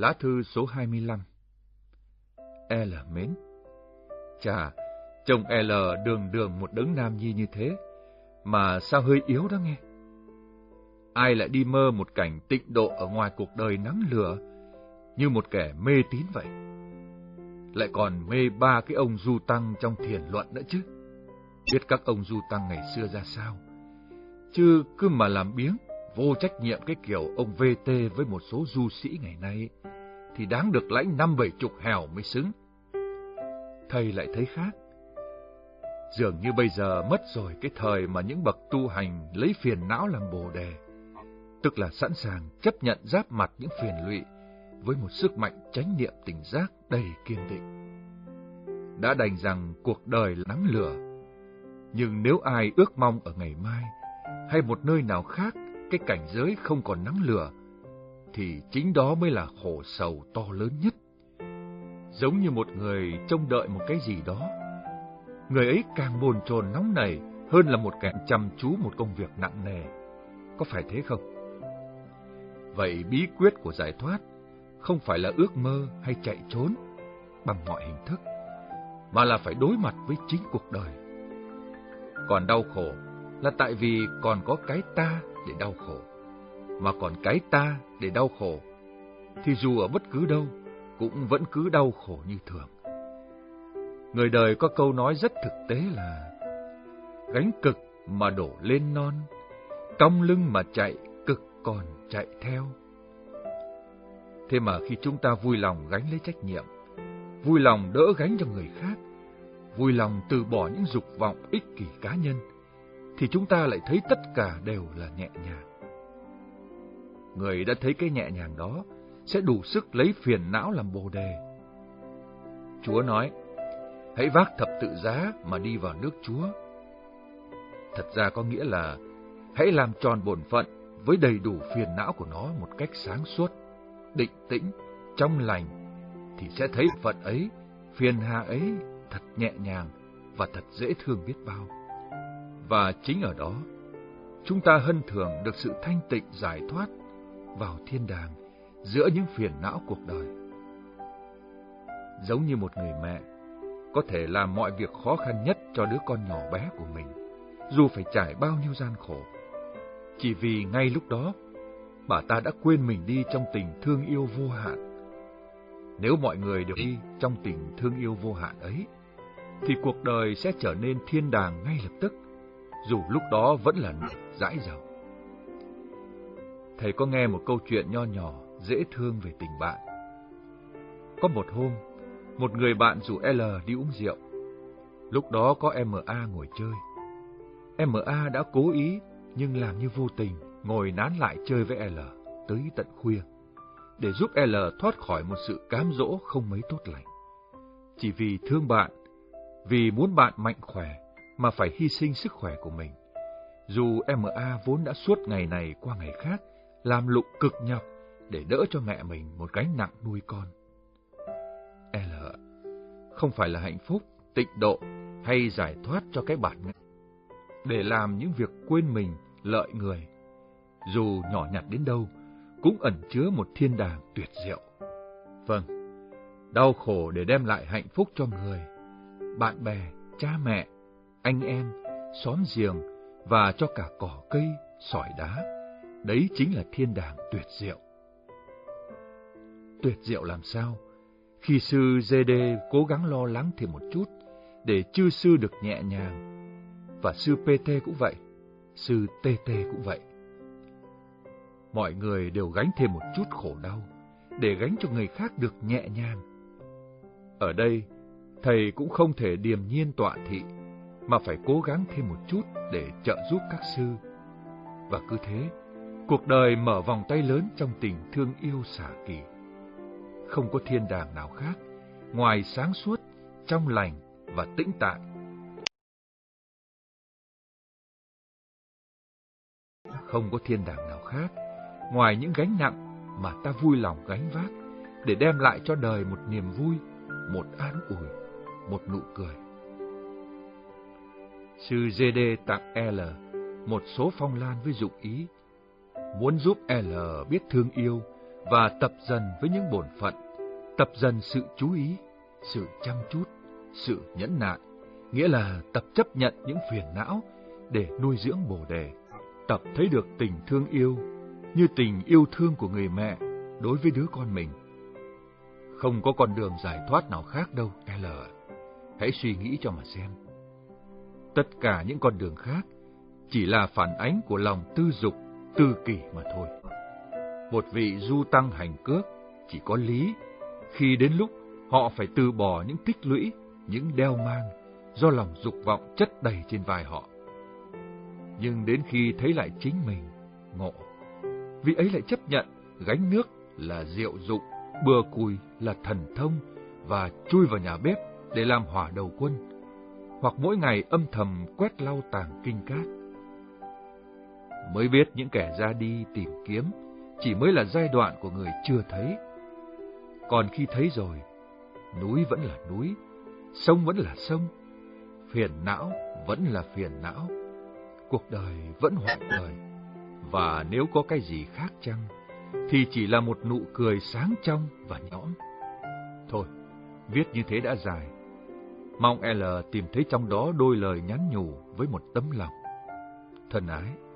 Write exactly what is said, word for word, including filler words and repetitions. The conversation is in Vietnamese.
Lá thư số hai mươi lăm. L mến. Chà, chồng L đường đường một đấng nam nhi như thế, mà sao hơi yếu đó nghe. Ai lại đi mơ một cảnh tịnh độ ở ngoài cuộc đời nắng lửa, như một kẻ mê tín vậy. Lại còn mê ba cái ông du tăng trong thiền luận nữa chứ. Biết các ông du tăng ngày xưa ra sao. Chứ cứ mà làm biếng, vô trách nhiệm cái kiểu ông vê tê với một số du sĩ ngày nay, thì đáng được lãnh năm bảy chục hèo mới xứng. Thầy lại thấy khác. Dường như bây giờ mất rồi cái thời mà những bậc tu hành lấy phiền não làm bồ đề, tức là sẵn sàng chấp nhận giáp mặt những phiền lụy với một sức mạnh chánh niệm tỉnh giác đầy kiên định. Đã đành rằng cuộc đời là nắng lửa, nhưng nếu ai ước mong ở ngày mai hay một nơi nào khác cái cảnh giới không còn nắng lửa, thì chính đó mới là khổ sầu to lớn nhất. Giống như một người trông đợi một cái gì đó, người ấy càng bồn chồn nóng nảy hơn là một kẻ chăm chú một công việc nặng nề. Có phải thế không? Vậy bí quyết của giải thoát không phải là ước mơ hay chạy trốn bằng mọi hình thức, mà là phải đối mặt với chính cuộc đời. Còn đau khổ là tại vì còn có cái ta để đau khổ, mà còn cái ta để đau khổ thì dù ở bất cứ đâu cũng vẫn cứ đau khổ như thường. Người đời có câu nói rất thực tế là gánh cực mà đổ lên non, cong lưng mà chạy, cực còn chạy theo. Thế mà khi chúng ta vui lòng gánh lấy trách nhiệm, vui lòng đỡ gánh cho người khác, vui lòng từ bỏ những dục vọng ích kỷ cá nhân, thì chúng ta lại thấy tất cả đều là nhẹ nhàng. Người đã thấy cái nhẹ nhàng đó sẽ đủ sức lấy phiền não làm bồ đề. Chúa nói, hãy vác thập tự giá mà đi vào nước Chúa. Thật ra có nghĩa là hãy làm tròn bổn phận với đầy đủ phiền não của nó một cách sáng suốt, định tĩnh, trong lành, thì sẽ thấy phận ấy, phiền hà ấy thật nhẹ nhàng và thật dễ thương biết bao. Và chính ở đó, chúng ta hân thường được sự thanh tịnh giải thoát vào thiên đàng giữa những phiền não cuộc đời. Giống như một người mẹ có thể làm mọi việc khó khăn nhất cho đứa con nhỏ bé của mình, dù phải trải bao nhiêu gian khổ, chỉ vì ngay lúc đó bà ta đã quên mình đi trong tình thương yêu vô hạn. Nếu mọi người đều đi trong tình thương yêu vô hạn ấy, thì cuộc đời sẽ trở nên thiên đàng ngay lập tức, dù lúc đó vẫn là dãi dầu. Thầy có nghe một câu chuyện nho nhỏ, dễ thương về tình bạn. Có một hôm, một người bạn rủ L đi uống rượu. Lúc đó có em a ngồi chơi. em a đã cố ý, nhưng làm như vô tình, ngồi nán lại chơi với L tới tận khuya, để giúp L thoát khỏi một sự cám dỗ không mấy tốt lành. Chỉ vì thương bạn, vì muốn bạn mạnh khỏe, mà phải hy sinh sức khỏe của mình. Dù em a vốn đã suốt ngày này qua ngày khác, làm lụng cực nhọc để đỡ cho mẹ mình một gánh nặng nuôi con. L không phải là hạnh phúc, tịnh độ hay giải thoát cho cái bản ngã, để làm những việc quên mình, lợi người, dù nhỏ nhặt đến đâu, cũng ẩn chứa một thiên đàng tuyệt diệu. Vâng, đau khổ để đem lại hạnh phúc cho người, bạn bè, cha mẹ, anh em, xóm giềng và cho cả cỏ cây, sỏi đá. Đấy chính là thiên đàng tuyệt diệu. Tuyệt diệu làm sao? Khi sư giê đê cố gắng lo lắng thêm một chút để chư sư được nhẹ nhàng, và sư pê tê cũng vậy, sư tê tê cũng vậy. Mọi người đều gánh thêm một chút khổ đau để gánh cho người khác được nhẹ nhàng. Ở đây, thầy cũng không thể điềm nhiên tọa thị, mà phải cố gắng thêm một chút để trợ giúp các sư. Và cứ thế, cuộc đời mở vòng tay lớn trong tình thương yêu xả kỳ. Không có thiên đàng nào khác ngoài sáng suốt, trong lành và tĩnh tại. Không có thiên đàng nào khác ngoài những gánh nặng mà ta vui lòng gánh vác để đem lại cho đời một niềm vui, một an ủi, một nụ cười. Sư giê đê tặng L một số phong lan với dụng ý muốn giúp L biết thương yêu và tập dần với những bổn phận, tập dần sự chú ý, sự chăm chút, sự nhẫn nại, nghĩa là tập chấp nhận những phiền não để nuôi dưỡng bồ đề, tập thấy được tình thương yêu như tình yêu thương của người mẹ đối với đứa con mình. Không có con đường giải thoát nào khác đâu, L. Hãy suy nghĩ cho mà xem. Tất cả những con đường khác chỉ là phản ánh của lòng tư dục, tư kỷ mà thôi. Một vị du tăng hành cước chỉ có lý khi đến lúc họ phải từ bỏ những tích lũy, những đeo mang do lòng dục vọng chất đầy trên vai họ. Nhưng đến khi thấy lại chính mình, ngộ, vị ấy lại chấp nhận gánh nước là diệu dụng, bừa cùi là thần thông và chui vào nhà bếp để làm hỏa đầu quân, hoặc mỗi ngày âm thầm quét lau tàng kinh cát. Mới biết những kẻ ra đi tìm kiếm chỉ mới là giai đoạn của người chưa thấy. Còn khi thấy rồi, núi vẫn là núi, sông vẫn là sông, phiền não vẫn là phiền não, cuộc đời vẫn hoạn đời. Và nếu có cái gì khác chăng, thì chỉ là một nụ cười sáng trong và nhõm. Thôi, viết như thế đã dài. Mong L tìm thấy trong đó đôi lời nhắn nhủ với một tấm lòng. Thân ái.